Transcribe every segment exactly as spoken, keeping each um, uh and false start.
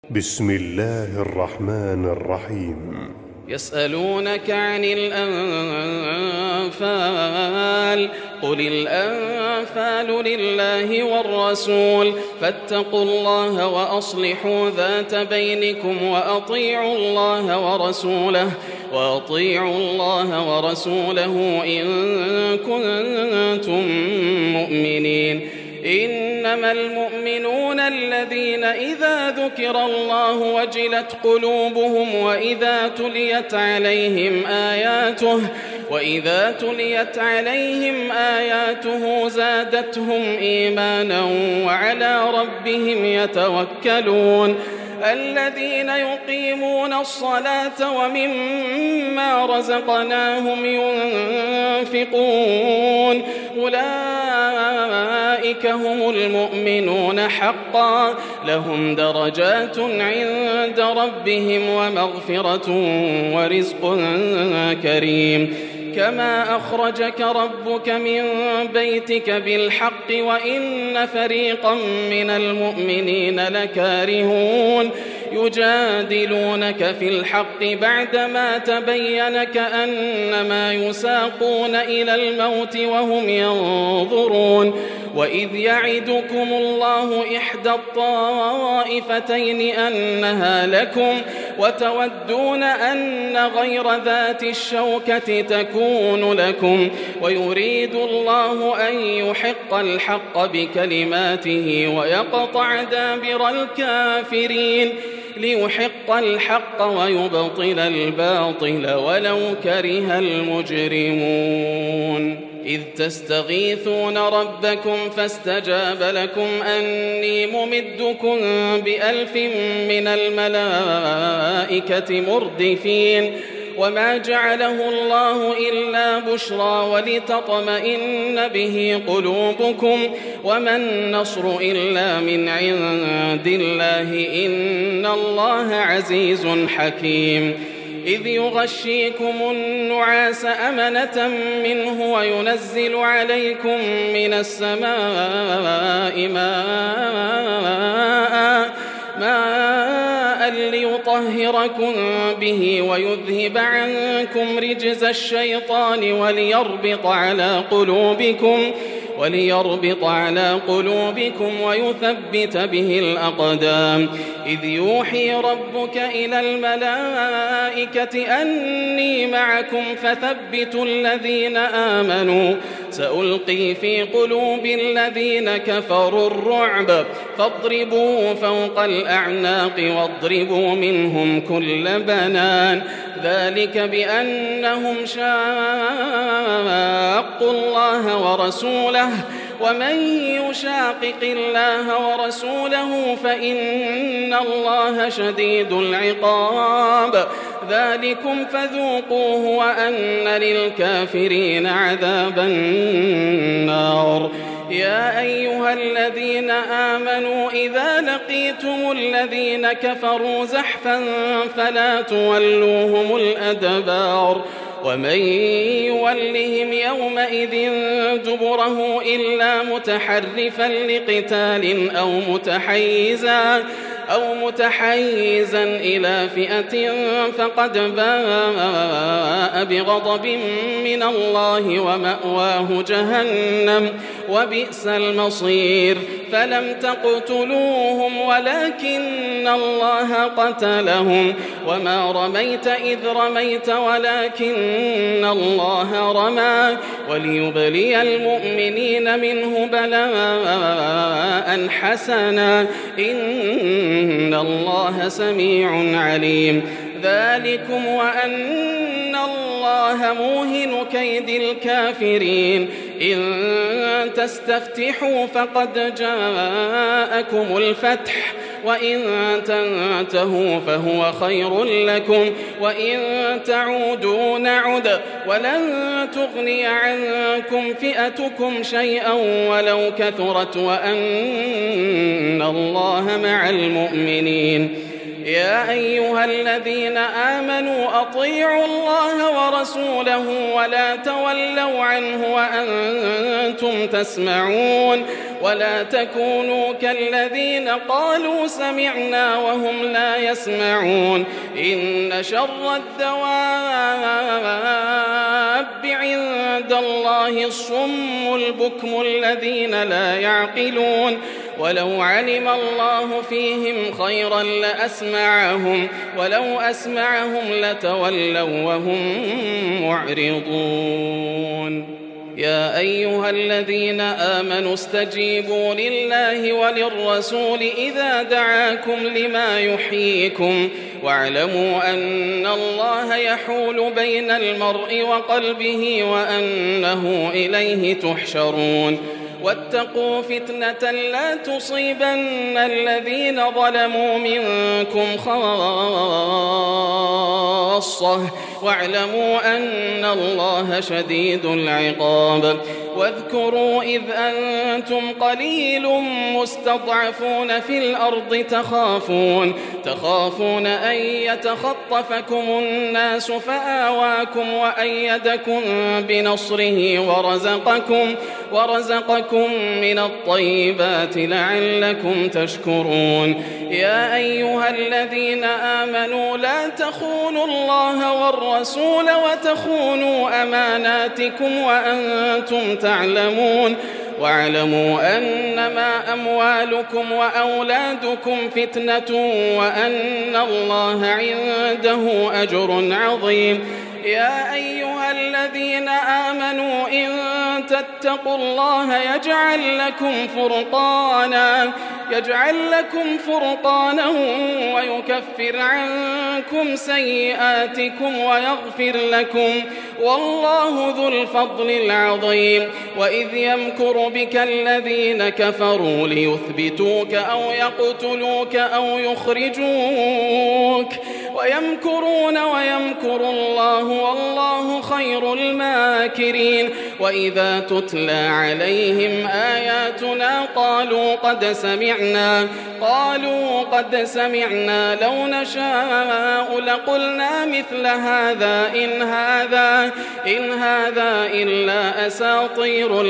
بسم الله الرحمن الرحيم. يسألونك عن الأنفال قل الأنفال لله والرسول فاتقوا الله وأصلحوا ذات بينكم وأطيعوا الله ورسوله وأطيعوا الله ورسوله إن كنتم مؤمنين. إنما المؤمنون الذين إذا ذكر الله وجلت قلوبهم وإذا تليت عليهم آياته وإذا تليت عليهم آياته زادتهم إيمانا وعلى ربهم يتوكلون. الذين يقيمون الصلاة ومما رزقناهم ينفقون أولئك هم المؤمنون حقا لهم درجات عند ربهم ومغفرة ورزق كريم. كما أخرجك ربك من بيتك بالحق وإن فريقا من المؤمنين لكارهون يجادلونك في الحق بعدما تبين كأنما يساقون إلى الموت وهم ينظرون. وإذ يعدكم الله إحدى الطائفتين أنها لكم وتودون أن غير ذات الشوكة تكون لكم ويريد الله أن يحق الحق بكلماته ويقطع دابر الكافرين ليحق الحق ويبطل الباطل ولو كره المجرمون. إذ تستغيثون ربكم فاستجاب لكم أني ممدكم بألف من الملائكة مردفين. وما جعله الله إلا بشرى ولتطمئن به قلوبكم وما النصر إلا من عند الله إن الله عزيز حكيم. إذ يغشيكم النعاس أمنة منه وينزل عليكم من السماء ماء ماء ليطهركم به ويذهب عنكم رجز الشيطان وليربط على قلوبكم وليربط على قلوبكم ويثبت به الأقدام. إذ يوحي ربك إلى الملائكة أني معكم فثبتوا الذين آمنوا سألقي في قلوب الذين كفروا الرعب فاضربوا فوق الأعناق واضربوا منهم كل بنان. ذلك بأنهم شاقوا الله ورسوله ومن يشاقق الله ورسوله فإن الله شديد العقاب. ذلكم فذوقوه وأن للكافرين عذاب النار. يا أيها الذين آمنوا إذا لقيتم الذين كفروا زحفا فلا تولوهم الأدبار ومن يولهم يومئذ دبره إلا متحرفا لقتال أو متحيزا أو متحيزا إلى فئة فقد باء بغضب من الله ومأواه جهنم وبئس المصير. فلم تقتلوهم ولكن الله قتلهم وما رميت إذ رميت ولكن الله رمى وليبلي المؤمنين منه بلاء حسنا إن الله سميع عليم. ذلكم وأن الله موهن كيد الكافرين. إن تستفتحوا فقد جاءكم الفتح وإن تنتهوا فهو خير لكم وإن تعودوا نعد ولن تغني عنكم فئتكم شيئا ولو كثرت وأن الله مع المؤمنين. يا أيها الذين آمنوا أطيعوا الله ورسوله ولا تولوا عنه وأنتم تسمعون ولا تكونوا كالذين قالوا سمعنا وهم لا يسمعون إن شر الدواب عند الله الصم البكم الذين لا يعقلون ولو علم الله فيهم خيرا لأسمعهم ولو أسمعهم لتولوا وهم معرضون يا أيها الذين آمنوا استجيبوا لله وللرسول إذا دعاكم لما يحييكم واعلموا أن الله يحول بين المرء وقلبه وأنه إليه تحشرون واتقوا فتنة لا تصيبن الذين ظلموا منكم خاصة واعلموا أن الله شديد العقاب واذكروا إذ أنتم قليل مستضعفون في الأرض تخافون تخافون أن يتخطفكم الناس فآواكم وأيدكم بنصره ورزقكم ورزقكم من الطيبات لعلكم تشكرون يا أيها الذين آمنوا لا تخونوا الله والرسول وتخونوا أماناتكم وأنتم تعلمون واعلموا أنما أموالكم وأولادكم فتنة وأن الله عنده أجر عظيم يا أيها الذين آمنوا إن تتقوا الله يجعل لكم فرقانا يجعل لكم فرقانا ويكفر عنكم سيئاتكم ويغفر لكم والله ذو الفضل العظيم وإذ يمكر بك الذين كفروا ليثبتوك أو يقتلوك أو يخرجوك ويمكرون ويمكر الله والله خير الماكرين وإذا تتلى عليهم آياتنا قالوا قد سمعنا قالوا قد سمعنا لو نشاء لقلنا مثل هذا إن هذا إن هذا إلا أساطير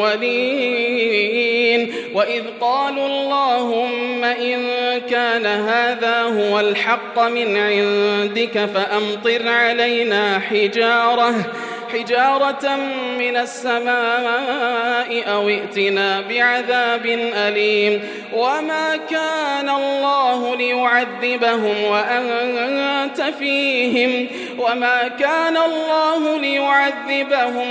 الأولين وإذ قالوا اللهم إن كان هذا هو الحق من عندك فأمطر علينا حجارة حجارة من السماء أو ائتنا بعذاب أليم وما كان الله ليعذبهم وأنت فيهم وما كان الله ليعذبهم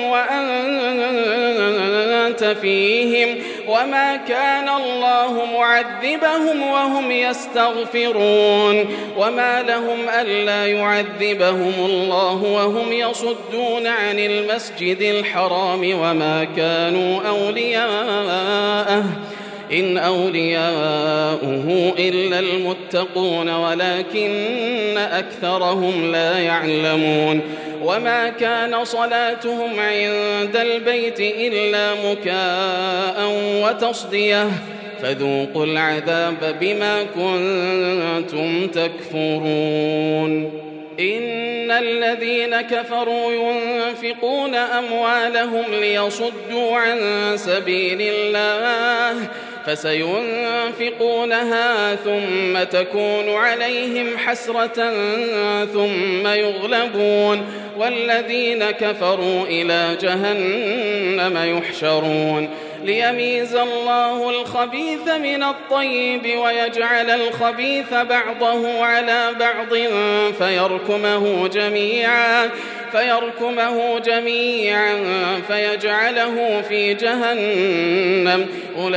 وأنت فيهم وما كان الله معذبهم وهم يستغفرون وما لهم ألا يعذبهم الله وهم يصدون عن المسجد الحرام وما كانوا أولياءه إن أولياؤه إلا المتقون ولكن أكثرهم لا يعلمون وما كان صلاتهم عند البيت إلا مكاء وتصدية فذوقوا العذاب بما كنتم تكفرون إن الذين كفروا ينفقون أموالهم ليصدوا عن سبيل الله فسينفقونها ثم تكون عليهم حسرة ثم يغلبون والذين كفروا إلى جهنم يحشرون ليميز الله الخبيث من الطيب ويجعل الخبيث بعضه على بعض فيركمه جميعا فيركمه جميعا فيجعله في جهنم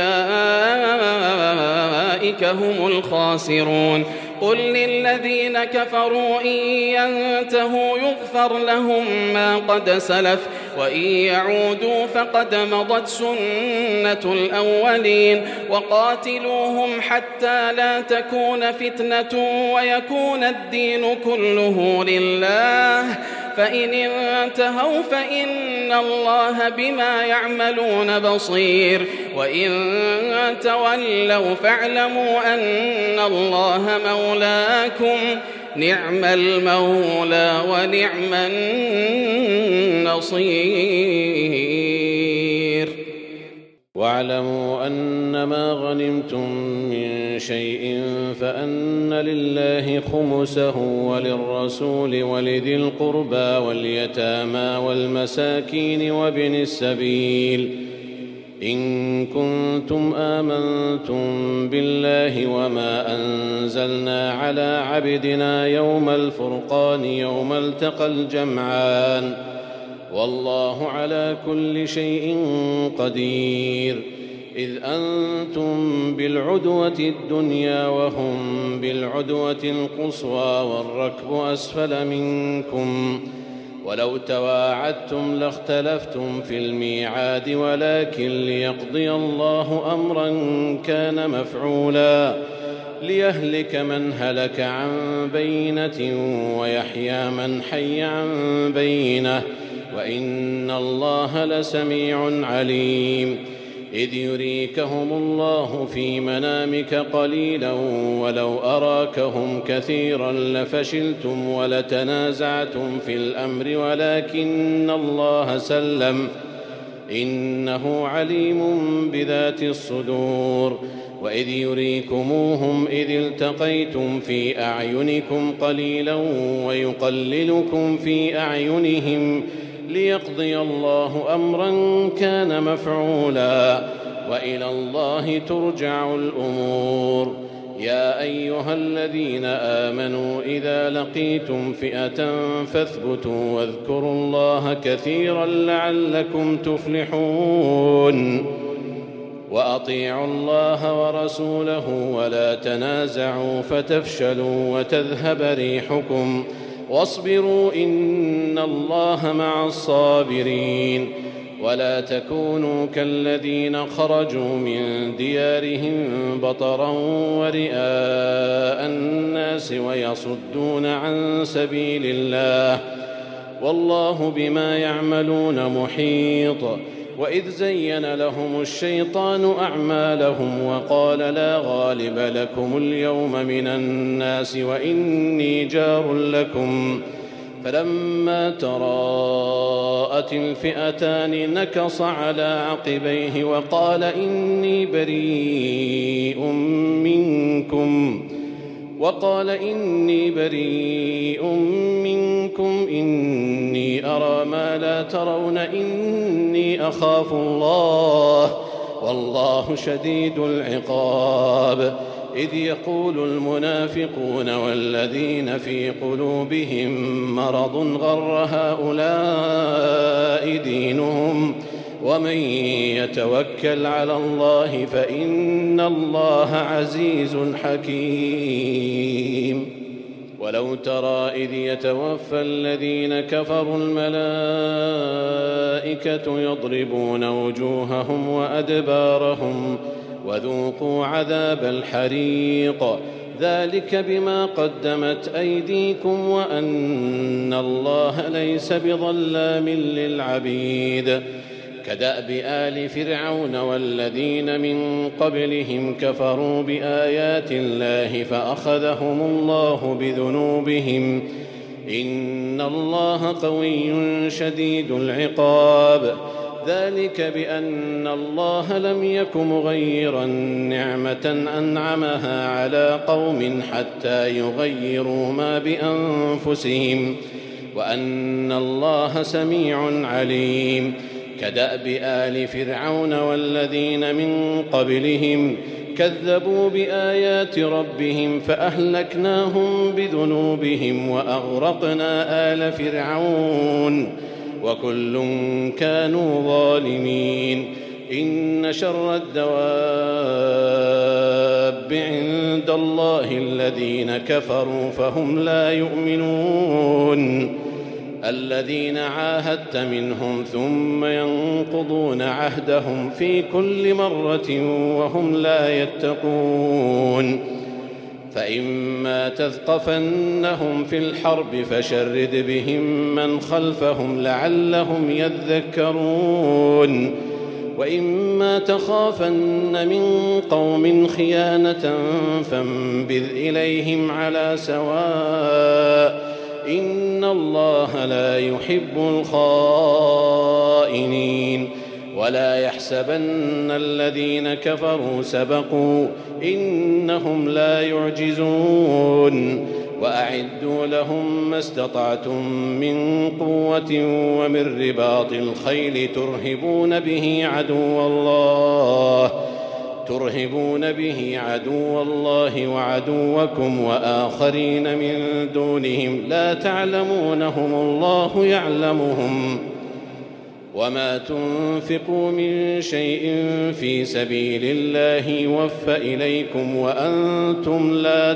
أولئك هم الخاسرون قل للذين كفروا إن ينتهوا يغفر لهم ما قد سلف وإن يعودوا فقد مضت سنة الأولين وقاتلوهم حتى لا تكون فتنة ويكون الدين كله لله فإن انتهوا فإن الله بما يعملون بصير وإن تولوا فاعلموا أن الله مولاكم نعم المولى ونعم النصير واعلموا أنما غنمتم من شيء فأن لله خمسه وللرسول ولذي القربى واليتامى والمساكين وابن السبيل إن كنتم آمنتم بالله وما أنزلنا على عبدنا يوم الفرقان يوم التقى الجمعان والله على كل شيء قدير إذ أنتم بالعدوة الدنيا وهم بالعدوة القصوى والركب أسفل منكم ولو تواعدتم لاختلفتم في الميعاد ولكن ليقضي الله أمرا كان مفعولا ليهلك من هلك عن بينة ويحيى من حي عن بينة وإن الله لسميع عليم إذ يريكهم الله في منامك قليلا ولو أراكهم كثيرا لفشلتم ولتنازعتم في الأمر ولكن الله سلم إنه عليم بذات الصدور وإذ يريكموهم إذ التقيتم في أعينكم قليلا ويقللكم في أعينهم ليقضي الله أمرا كان مفعولا وإلى الله ترجع الأمور يا أيها الذين آمنوا إذا لقيتم فئة فاثبتوا واذكروا الله كثيرا لعلكم تفلحون وأطيعوا الله ورسوله ولا تنازعوا فتفشلوا وتذهب ريحكم واصبروا إن الله مع الصابرين ولا تكونوا كالذين خرجوا من ديارهم بطرا ورئاء الناس ويصدون عن سبيل الله والله بما يعملون محيط وإذ زين لهم الشيطان أعمالهم وقال لا غالب لكم اليوم من الناس وإني جار لكم فلما تراءت الفئتان نكص على عقبيه وقال إني بريء منكم وقال إني بريء منكم إني أرى ما لا ترون إني أخاف الله والله شديد العقاب إذ يقول المنافقون والذين في قلوبهم مرض غر هؤلاء دينهم ومن يتوكل على الله فإن الله عزيز حكيم ولو ترى إذ يتوفى الذين كفروا الملائكة يضربون وجوههم وأدبارهم وذوقوا عذاب الحريق ذلك بما قدمت أيديكم وأن الله ليس بظلام للعبيد كدأب آل فرعون والذين من قبلهم كفروا بآيات الله فأخذهم الله بذنوبهم إن الله قوي شديد العقاب ذلك بأن الله لم يك مغيرا نعمة أنعمها على قوم حتى يغيروا ما بأنفسهم وأن الله سميع عليم كدأب آل فرعون والذين من قبلهم كذبوا بآيات ربهم فأهلكناهم بذنوبهم وأغرقنا آل فرعون وكل كانوا ظالمين إن شر الدواب عند الله الذين كفروا فهم لا يؤمنون الذين عاهدت منهم ثم ينقضون عهدهم في كل مرة وهم لا يتقون فإما تثقفنهم في الحرب فشرد بهم من خلفهم لعلهم يذكرون وإما تخافن من قوم خيانة فانبذ إليهم على سواء إن الله لا يحب الخائنين ولا يحسبن الذين كفروا سبقوا إنهم لا يعجزون وأعدوا لهم ما استطعتم من قوة ومن رباط الخيل ترهبون به عدو الله ترهبون به عدو الله وعدوكم وآخرين من دونهم لا تعلمونهم الله يعلمهم وما تنفقوا من شيء في سبيل الله يوفى إليكم وأنتم لا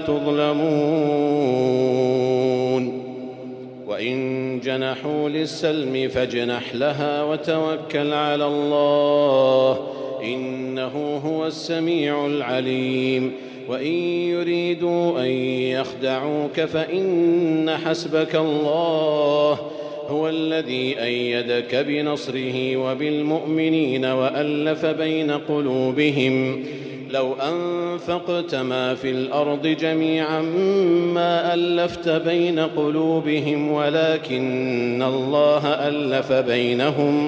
تظلمون وإن جنحوا للسلم فاجنح لها وتوكل على الله إنه هو السميع العليم وإن يريدوا أن يخدعوك فإن حسبك الله هو الذي أيدك بنصره وبالمؤمنين وألف بين قلوبهم لو أنفقت ما في الأرض جميعا ما ألفت بين قلوبهم ولكن الله ألف بينهم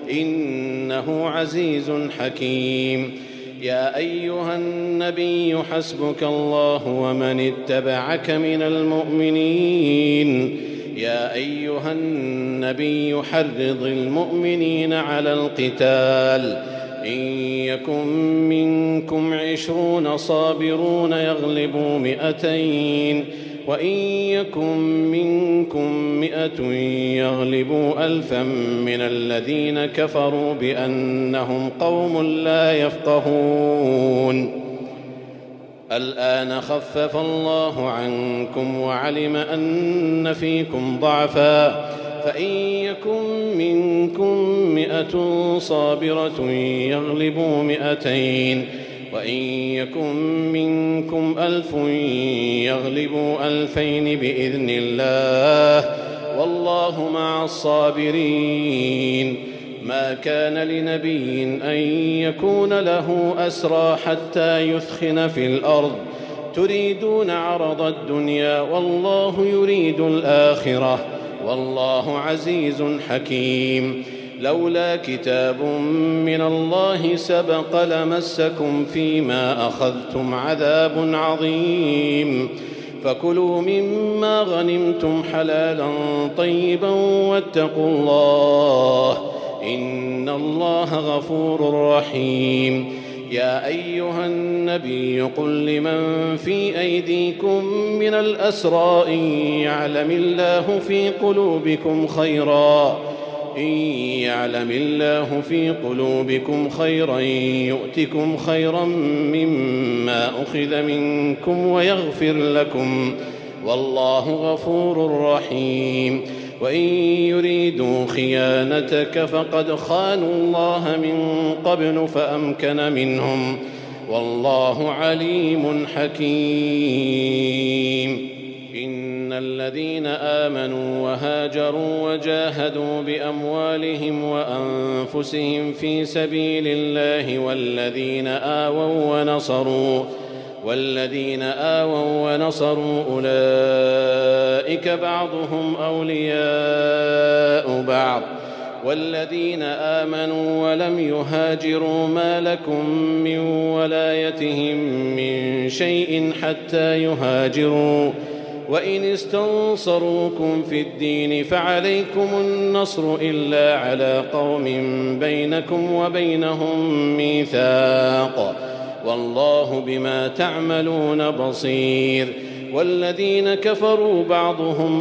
إنه عزيز حكيم يا أيها النبي حسبك الله ومن اتبعك من المؤمنين يا أيها النبي حرض المؤمنين على القتال إن يكن منكم عشرون صابرون يغلبوا مئتين وإن يكن منكم مئة يغلبوا ألفا من الذين كفروا بأنهم قوم لا يفقهون الآن خفف الله عنكم وعلم أن فيكم ضعفا فإن يكن منكم مئة صابرة يغلبوا مئتين وإن يكن منكم ألف يغلبوا ألفين بإذن الله والله مع الصابرين ما كان لنبي أن يكون له أسرى حتى يثخن في الأرض تريدون عرض الدنيا والله يريد الآخرة والله عزيز حكيم لولا كتاب من الله سبق لمسكم فيما أخذتم عذاب عظيم فكلوا مما غنمتم حلالا طيبا واتقوا الله إن الله غفور رحيم يا أيها النبي قل لمن في أيديكم من الأسرى إن يعلم الله في قلوبكم خيرا إن يعلم الله في قلوبكم خيرا يؤتكم خيرا مما أخذ منكم ويغفر لكم والله غفور رحيم وإن يريدوا خيانتك فقد خانوا الله من قبل فأمكن منهم والله عليم حكيم إن الذين آمنوا وهاجروا وجاهدوا بأموالهم وأنفسهم في سبيل الله والذين آووا ونصروا والذين آووا ونصروا أولئك بعضهم أولياء بعض والذين آمنوا ولم يهاجروا ما لكم من ولايتهم من شيء حتى يهاجروا وإن استنصروكم في الدين فعليكم النصر إلا على قوم بينكم وبينهم ميثاق والله بما تعملون بصير والذين كفروا بعضهم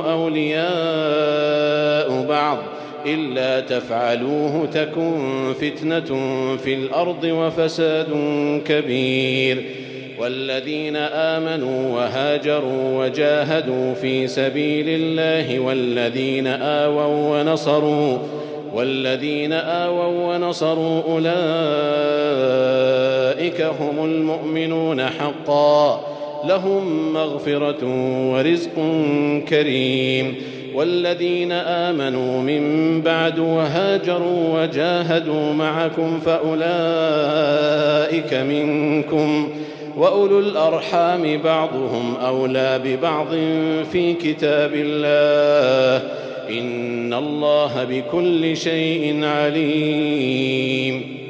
أولياء بعض إلا تفعلوه تكن فتنة في الأرض وفساد كبير والذين آمنوا وهاجروا وجاهدوا في سبيل الله والذين آووا ونصروا والذين آووا ونصروا أولئك هم المؤمنون حقا لهم مغفرة ورزق كريم والذين آمنوا من بعد وهاجروا وجاهدوا معكم فأولئك منكم وأولو الأرحام بعضهم أولى ببعض في كتاب الله إن الله بكل شيء عليم.